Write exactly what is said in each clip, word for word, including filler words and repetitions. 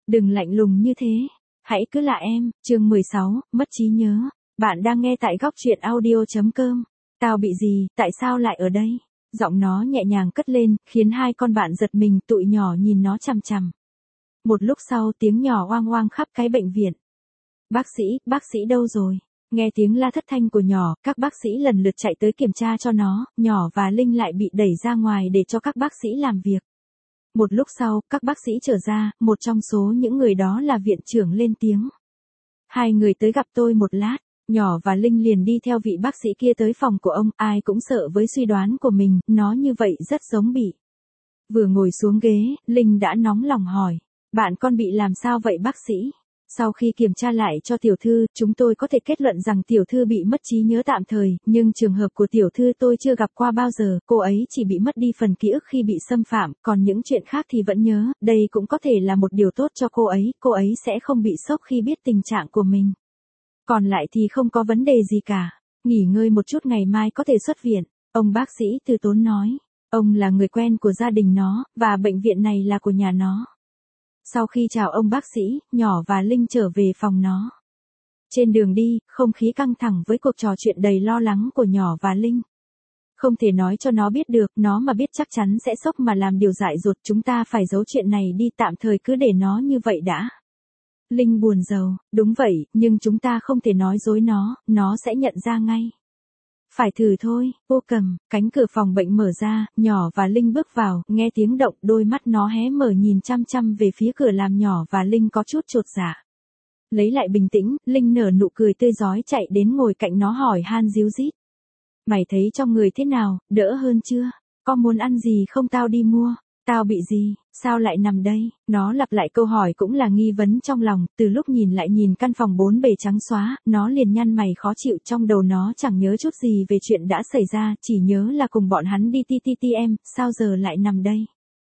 Đừng lạnh lùng như thế. Hãy cứ là em. Chương mười sáu, mất trí nhớ. Bạn đang nghe tại góc truyện audio chấm com. Tao bị gì, tại sao lại ở đây? Giọng nó nhẹ nhàng cất lên, khiến hai con bạn giật mình, tụi nhỏ nhìn nó chằm chằm. Một lúc sau tiếng nhỏ oang oang khắp cái bệnh viện. Bác sĩ, bác sĩ đâu rồi? Nghe tiếng la thất thanh của nhỏ, các bác sĩ lần lượt chạy tới kiểm tra cho nó, nhỏ và Linh lại bị đẩy ra ngoài để cho các bác sĩ làm việc. Một lúc sau, các bác sĩ trở ra, một trong số những người đó là viện trưởng lên tiếng. Hai người tới gặp tôi một lát, nhỏ và Linh liền đi theo vị bác sĩ kia tới phòng của ông, ai cũng sợ với suy đoán của mình, nó như vậy rất giống bị. Vừa ngồi xuống ghế, Linh đã nóng lòng hỏi, bạn con bị làm sao vậy bác sĩ? Sau khi kiểm tra lại cho tiểu thư, chúng tôi có thể kết luận rằng tiểu thư bị mất trí nhớ tạm thời, nhưng trường hợp của tiểu thư tôi chưa gặp qua bao giờ, cô ấy chỉ bị mất đi phần ký ức khi bị xâm phạm, còn những chuyện khác thì vẫn nhớ, đây cũng có thể là một điều tốt cho cô ấy, cô ấy sẽ không bị sốc khi biết tình trạng của mình. Còn lại thì không có vấn đề gì cả, nghỉ ngơi một chút ngày mai có thể xuất viện, ông bác sĩ từ tốn nói, ông là người quen của gia đình nó, và bệnh viện này là của nhà nó. Sau khi chào ông bác sĩ, nhỏ và Linh trở về phòng nó. Trên đường đi, không khí căng thẳng với cuộc trò chuyện đầy lo lắng của nhỏ và Linh. Không thể nói cho nó biết được, nó mà biết chắc chắn sẽ sốc mà làm điều dại dột, chúng ta phải giấu chuyện này đi, tạm thời cứ để nó như vậy đã. Linh buồn rầu, đúng vậy, nhưng chúng ta không thể nói dối nó, nó sẽ nhận ra ngay. Phải thử thôi, vô cầm, cánh cửa phòng bệnh mở ra, nhỏ và Linh bước vào, nghe tiếng động, đôi mắt nó hé mở nhìn chăm chăm về phía cửa làm nhỏ và Linh có chút chột dạ. Lấy lại bình tĩnh, Linh nở nụ cười tươi rói chạy đến ngồi cạnh nó hỏi han díu dít. Mày thấy trong người thế nào, đỡ hơn chưa? Có muốn ăn gì không tao đi mua? Tao bị gì, sao lại nằm đây? Nó lặp lại câu hỏi cũng là nghi vấn trong lòng, từ lúc nhìn lại nhìn căn phòng bốn bề trắng xóa, nó liền nhăn mày khó chịu, trong đầu nó chẳng nhớ chút gì về chuyện đã xảy ra, chỉ nhớ là cùng bọn hắn đi tê tê tê em, sao giờ lại nằm đây?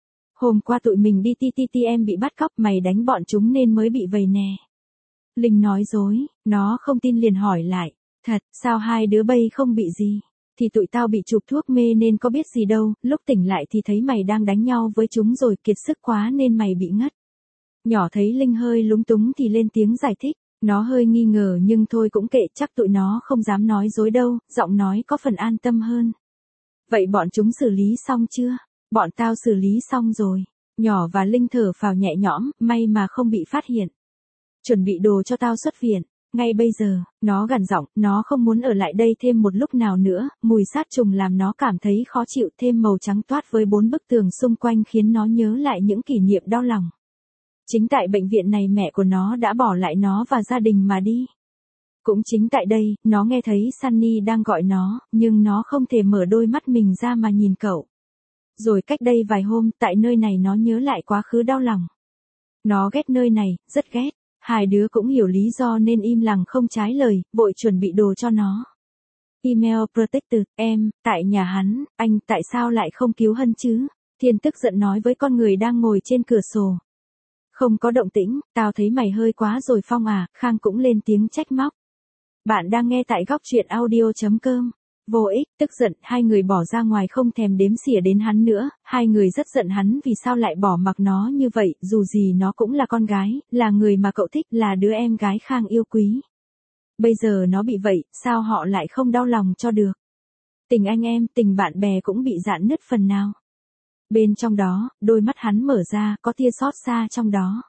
Hôm qua tụi mình đi tê tê tê em bị bắt cóc, mày đánh bọn chúng nên mới bị vầy nè. Linh nói dối, nó không tin liền hỏi lại, thật, sao hai đứa bay không bị gì? Thì tụi tao bị chụp thuốc mê nên có biết gì đâu, lúc tỉnh lại thì thấy mày đang đánh nhau với chúng rồi, kiệt sức quá nên mày bị ngất. Nhỏ thấy Linh hơi lúng túng thì lên tiếng giải thích, nó hơi nghi ngờ nhưng thôi cũng kệ, chắc tụi nó không dám nói dối đâu, giọng nói có phần an tâm hơn. Vậy bọn chúng xử lý xong chưa? Bọn tao xử lý xong rồi. Nhỏ và Linh thở phào nhẹ nhõm, may mà không bị phát hiện. Chuẩn bị đồ cho tao xuất viện. Ngay bây giờ, nó gằn giọng, nó không muốn ở lại đây thêm một lúc nào nữa, mùi sát trùng làm nó cảm thấy khó chịu, thêm màu trắng toát với bốn bức tường xung quanh khiến nó nhớ lại những kỷ niệm đau lòng. Chính tại bệnh viện này mẹ của nó đã bỏ lại nó và gia đình mà đi. Cũng chính tại đây, nó nghe thấy Sunny đang gọi nó, nhưng nó không thể mở đôi mắt mình ra mà nhìn cậu. Rồi cách đây vài hôm, tại nơi này nó nhớ lại quá khứ đau lòng. Nó ghét nơi này, rất ghét. Hai đứa cũng hiểu lý do nên im lặng không trái lời, vội chuẩn bị đồ cho nó. Email Protector, em, tại nhà hắn, anh tại sao lại không cứu Hân chứ? Thiên tức giận nói với con người đang ngồi trên cửa sổ. Không có động tĩnh, tao thấy mày hơi quá rồi Phong à, Khang cũng lên tiếng trách móc. Bạn đang nghe tại góc truyện audio chấm com. Vô ích, tức giận, hai người bỏ ra ngoài không thèm đếm xỉa đến hắn nữa, hai người rất giận hắn vì sao lại bỏ mặc nó như vậy, dù gì nó cũng là con gái, là người mà cậu thích, là đứa em gái Khang yêu quý. Bây giờ nó bị vậy, sao họ lại không đau lòng cho được? Tình anh em, tình bạn bè cũng bị rạn nứt phần nào. Bên trong đó, đôi mắt hắn mở ra, có tia xót xa trong đó.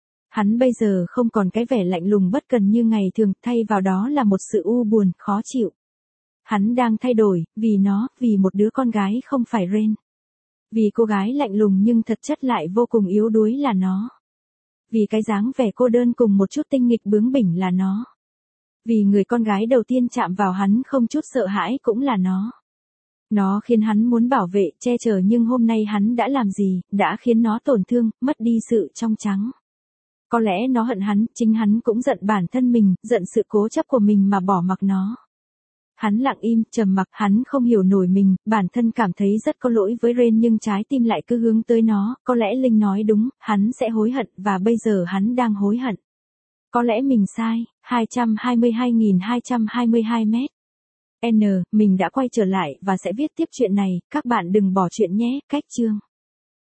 Hắn bây giờ không còn cái vẻ lạnh lùng bất cần như ngày thường, thay vào đó là một sự u buồn, khó chịu. Hắn đang thay đổi, vì nó, vì một đứa con gái không phải Ren. Vì cô gái lạnh lùng nhưng thật chất lại vô cùng yếu đuối là nó. Vì cái dáng vẻ cô đơn cùng một chút tinh nghịch bướng bỉnh là nó. Vì người con gái đầu tiên chạm vào hắn không chút sợ hãi cũng là nó. Nó khiến hắn muốn bảo vệ, che chở nhưng hôm nay hắn đã làm gì, đã khiến nó tổn thương, mất đi sự trong trắng. Có lẽ nó hận hắn, chính hắn cũng giận bản thân mình, giận sự cố chấp của mình mà bỏ mặc nó. Hắn lặng im, trầm mặc, hắn không hiểu nổi mình, bản thân cảm thấy rất có lỗi với Ren nhưng trái tim lại cứ hướng tới nó, có lẽ Linh nói đúng, hắn sẽ hối hận, và bây giờ hắn đang hối hận. Có lẽ mình sai, hai trăm hai mươi hai nghìn hai trăm hai mươi hai mét. N, mình đã quay trở lại và sẽ viết tiếp chuyện này, các bạn đừng bỏ chuyện nhé, cách chương.